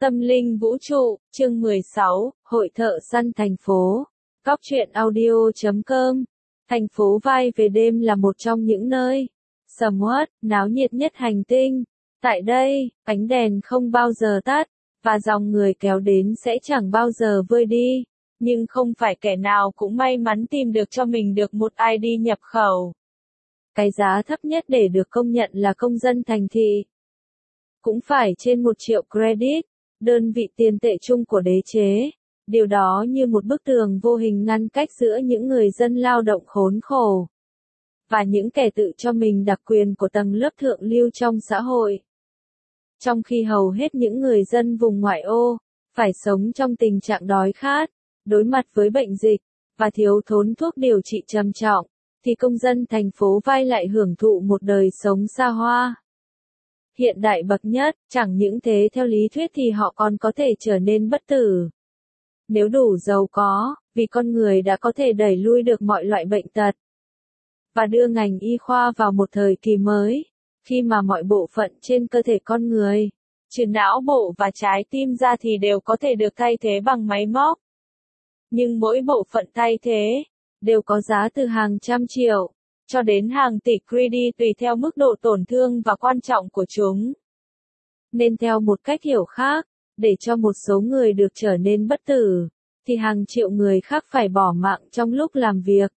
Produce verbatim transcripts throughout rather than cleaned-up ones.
Tâm linh vũ trụ, chương mười sáu, Hội thợ săn thành phố. Góc truyện audio chấm com. Thành phố Vai về đêm là một trong những nơi sầm uất, náo nhiệt nhất hành tinh. Tại đây, ánh đèn không bao giờ tắt, và dòng người kéo đến sẽ chẳng bao giờ vơi đi. Nhưng không phải kẻ nào cũng may mắn tìm được cho mình được một i đê nhập khẩu. Cái giá thấp nhất để được công nhận là công dân thành thị. Cũng phải trên một triệu credit, đơn vị tiền tệ chung của đế chế. Điều đó như một bức tường vô hình ngăn cách giữa những người dân lao động khốn khổ và những kẻ tự cho mình đặc quyền của tầng lớp thượng lưu trong xã hội. Trong khi hầu hết những người dân vùng ngoại ô phải sống trong tình trạng đói khát, đối mặt với bệnh dịch và thiếu thốn thuốc điều trị trầm trọng, thì công dân thành phố Vai lại hưởng thụ một đời sống xa hoa, hiện đại bậc nhất. Chẳng những thế, theo lý thuyết thì họ còn có thể trở nên bất tử nếu đủ giàu có, vì con người đã có thể đẩy lui được mọi loại bệnh tật và đưa ngành y khoa vào một thời kỳ mới, khi mà mọi bộ phận trên cơ thể con người, trừ não bộ và trái tim ra thì đều có thể được thay thế bằng máy móc. Nhưng mỗi bộ phận thay thế đều có giá từ hàng trăm triệu cho đến hàng tỷ credit tùy theo mức độ tổn thương và quan trọng của chúng. Nên theo một cách hiểu khác, để cho một số người được trở nên bất tử, thì hàng triệu người khác phải bỏ mạng trong lúc làm việc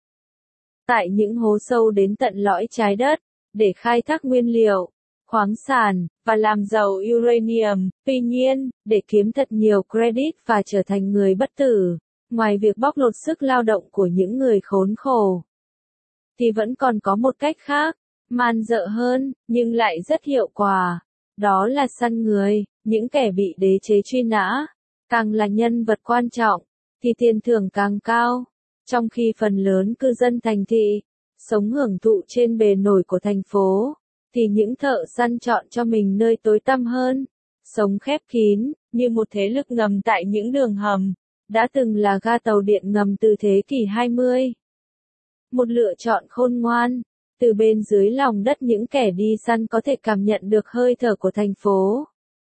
tại những hố sâu đến tận lõi trái đất, để khai thác nguyên liệu, khoáng sản, và làm giàu uranium. Tuy nhiên, để kiếm thật nhiều credit và trở thành người bất tử, ngoài việc bóc lột sức lao động của những người khốn khổ, thì vẫn còn có một cách khác, man dợ hơn, nhưng lại rất hiệu quả. Đó là săn người, những kẻ bị đế chế truy nã. Càng là nhân vật quan trọng, thì tiền thưởng càng cao. Trong khi phần lớn cư dân thành thị sống hưởng thụ trên bề nổi của thành phố, thì những thợ săn chọn cho mình nơi tối tăm hơn, sống khép kín, như một thế lực ngầm tại những đường hầm, đã từng là ga tàu điện ngầm từ thế kỷ hai mươi. Một lựa chọn khôn ngoan. Từ bên dưới lòng đất, những kẻ đi săn có thể cảm nhận được hơi thở của thành phố,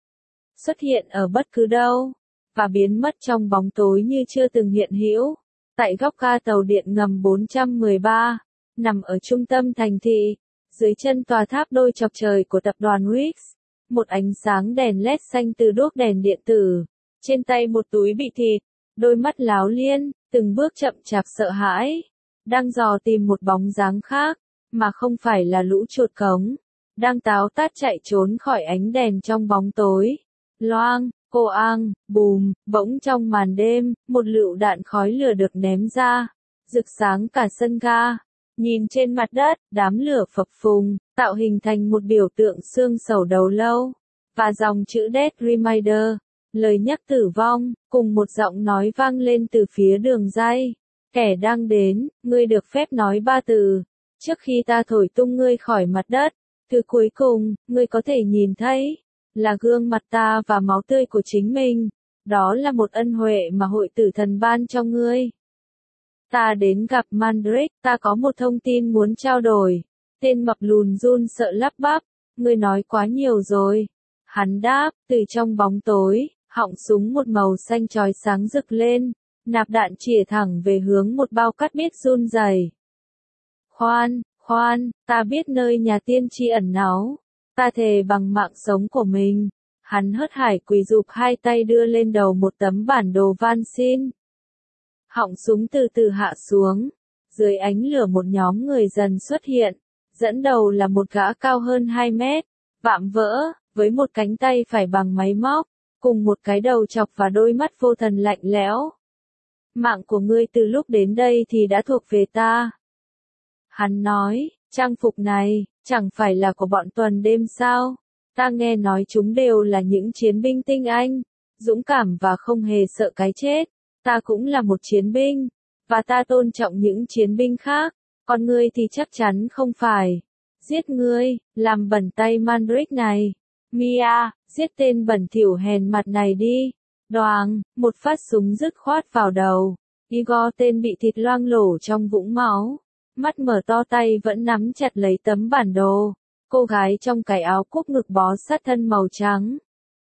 xuất hiện ở bất cứ đâu, và biến mất trong bóng tối như chưa từng hiện hữu. Tại góc ga tàu điện ngầm bốn trăm mười ba, nằm ở trung tâm thành thị, dưới chân tòa tháp đôi chọc trời của tập đoàn Wix, một ánh sáng đèn led xanh từ đuốc đèn điện tử, trên tay một túi bị thịt, đôi mắt láo liên, từng bước chậm chạp sợ hãi, đang dò tìm một bóng dáng khác, mà không phải là lũ chuột cống, đang táo tát chạy trốn khỏi ánh đèn trong bóng tối. Loang, cô ang, bùm, bỗng trong màn đêm, một lựu đạn khói lửa được ném ra, rực sáng cả sân ga. Nhìn trên mặt đất, đám lửa phập phùng, tạo hình thành một biểu tượng xương sầu đầu lâu, và dòng chữ Death Reminder, lời nhắc tử vong, cùng một giọng nói vang lên từ phía đường ray. Kẻ đang đến, ngươi được phép nói ba từ, trước khi ta thổi tung ngươi khỏi mặt đất. Thứ cuối cùng, ngươi có thể nhìn thấy, là gương mặt ta và máu tươi của chính mình. Đó là một ân huệ mà hội tử thần ban cho ngươi. Ta đến gặp Mandrake, ta có một thông tin muốn trao đổi. Tên mập lùn run sợ lắp bắp, ngươi nói quá nhiều rồi. Hắn đáp, từ trong bóng tối, họng súng một màu xanh chói sáng rực lên, nạp đạn chĩa thẳng về hướng một bao cát biết run rẩy. Khoan, khoan, ta biết nơi nhà tiên tri ẩn náu. Ta thề bằng mạng sống của mình. Hắn hớt hải quỳ rụp hai tay đưa lên đầu một tấm bản đồ van xin. Họng súng từ từ hạ xuống. Dưới ánh lửa một nhóm người dần xuất hiện. Dẫn đầu là một gã cao hơn hai mét, vạm vỡ, với một cánh tay phải bằng máy móc, cùng một cái đầu chọc và đôi mắt vô thần lạnh lẽo. Mạng của ngươi từ lúc đến đây thì đã thuộc về ta. Hắn nói, trang phục này, chẳng phải là của bọn tuần đêm sao? Ta nghe nói chúng đều là những chiến binh tinh anh, dũng cảm và không hề sợ cái chết. Ta cũng là một chiến binh, và ta tôn trọng những chiến binh khác, còn ngươi thì chắc chắn không phải. Giết ngươi, làm bẩn tay Mandrake này. Mia, giết tên bẩn thỉu hèn mặt này đi. Đoàng, một phát súng dứt khoát vào đầu. Igor, tên bị thịt loang lổ trong vũng máu, mắt mở to, tay vẫn nắm chặt lấy tấm bản đồ. Cô gái trong cái áo cúc ngực bó sát thân màu trắng,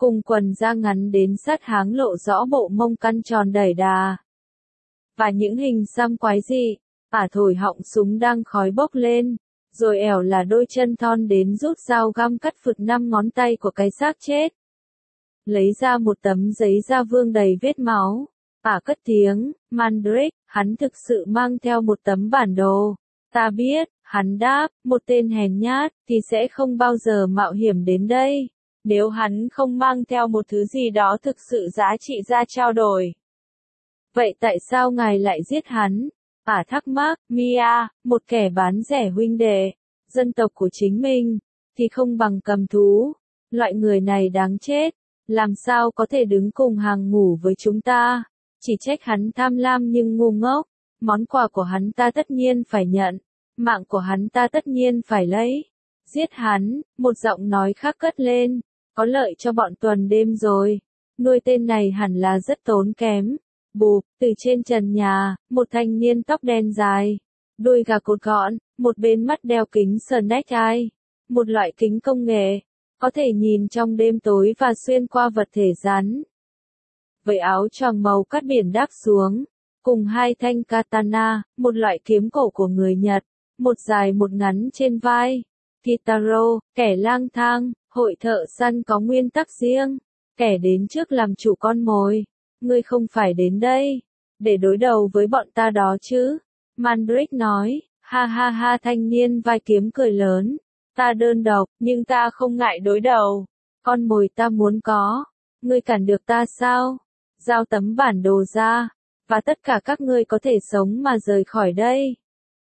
cùng quần da ngắn đến sát háng lộ rõ bộ mông căn tròn đẩy đà. Và những hình xăm quái dị, ả thổi họng súng đang khói bốc lên, rồi ẻo là đôi chân thon đến rút dao găm cắt phượt năm ngón tay của cái xác chết. Lấy ra một tấm giấy da vương đầy vết máu, ả cất tiếng, Mandrake, hắn thực sự mang theo một tấm bản đồ. Ta biết, hắn đáp, một tên hèn nhát, thì sẽ không bao giờ mạo hiểm đến đây. Nếu hắn không mang theo một thứ gì đó thực sự giá trị ra trao đổi. Vậy tại sao ngài lại giết hắn? Ả thắc mắc, Mia, một kẻ bán rẻ huynh đệ, dân tộc của chính mình, thì không bằng cầm thú. Loại người này đáng chết, làm sao có thể đứng cùng hàng ngủ với chúng ta? Chỉ trách hắn tham lam nhưng ngu ngốc, món quà của hắn ta tất nhiên phải nhận, mạng của hắn ta tất nhiên phải lấy. Giết hắn, một giọng nói khác cất lên, có lợi cho bọn tuần đêm rồi, nuôi tên này hẳn là rất tốn kém. Bụp, từ trên trần nhà, một thanh niên tóc đen dài, đuôi gà cột gọn, một bên mắt đeo kính Snake Eye, một loại kính công nghệ, có thể nhìn trong đêm tối và xuyên qua vật thể rắn. Với áo choàng màu cát biển đáp xuống, cùng hai thanh katana, một loại kiếm cổ của người Nhật, một dài một ngắn trên vai. Kitaro, kẻ lang thang, hội thợ săn có nguyên tắc riêng, kẻ đến trước làm chủ con mồi. Ngươi không phải đến đây để đối đầu với bọn ta đó chứ? Mandrake nói, ha ha ha thanh niên vai kiếm cười lớn. Ta đơn độc, nhưng ta không ngại đối đầu. Con mồi ta muốn có. Ngươi cản được ta sao? Giao tấm bản đồ ra, và tất cả các ngươi có thể sống mà rời khỏi đây.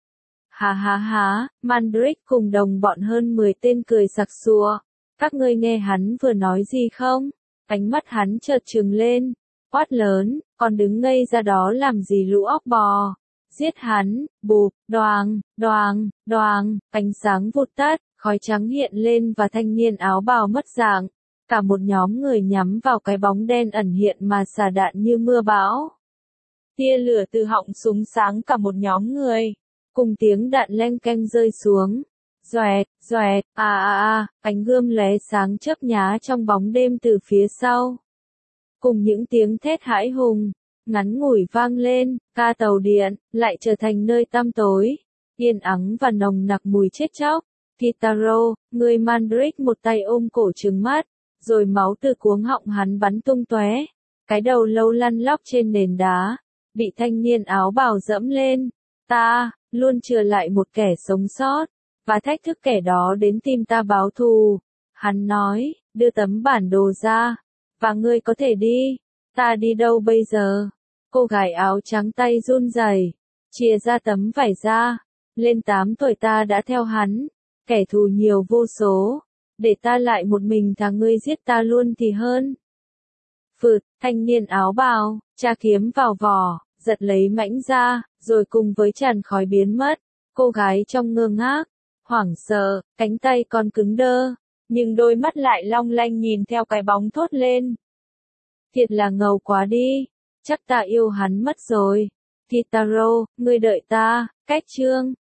Ha ha ha, Mandrake cùng đồng bọn hơn mười tên cười sặc sụa. Các ngươi nghe hắn vừa nói gì không? Ánh mắt hắn chợt trừng lên, quát lớn, còn đứng ngây ra đó làm gì lũ óc bò? Giết hắn, bụp, đoàng, đoàng, đoàng, ánh sáng vụt tắt, khói trắng hiện lên và thanh niên áo bào mất dạng. Cả một nhóm người nhắm vào cái bóng đen ẩn hiện mà xả đạn như mưa bão. Tia lửa từ họng súng sáng cả một nhóm người, cùng tiếng đạn leng keng rơi xuống. Doẹt, doẹt, à à à, ánh gươm lóe sáng chớp nhá trong bóng đêm từ phía sau. Cùng những tiếng thét hãi hùng, ngắn ngủi vang lên, ca tàu điện, lại trở thành nơi tăm tối, yên ắng và nồng nặc mùi chết chóc. Kitaro, người Mandrake một tay ôm cổ trừng mắt, rồi máu từ cuống họng hắn bắn tung tóe. Cái đầu lâu lăn lóc trên nền đá, bị thanh niên áo bào dẫm lên. Ta, luôn chừa lại một kẻ sống sót, và thách thức kẻ đó đến tìm ta báo thù. Hắn nói, đưa tấm bản đồ ra, và ngươi có thể đi. Ta đi đâu bây giờ? Cô gái áo trắng tay run rẩy, chia ra tấm vải ra. Lên tám tuổi ta đã theo hắn, kẻ thù nhiều vô số. Để ta lại một mình thà ngươi giết ta luôn thì hơn. Phượt, thanh niên áo bào, tra kiếm vào vỏ, giật lấy mãnh ra, rồi cùng với tràn khói biến mất. Cô gái trong ngơ ngác, hoảng sợ, cánh tay còn cứng đơ, nhưng đôi mắt lại long lanh nhìn theo cái bóng thốt lên. Thiệt là ngầu quá đi, chắc ta yêu hắn mất rồi. Kitaro, ngươi đợi ta, cách chương.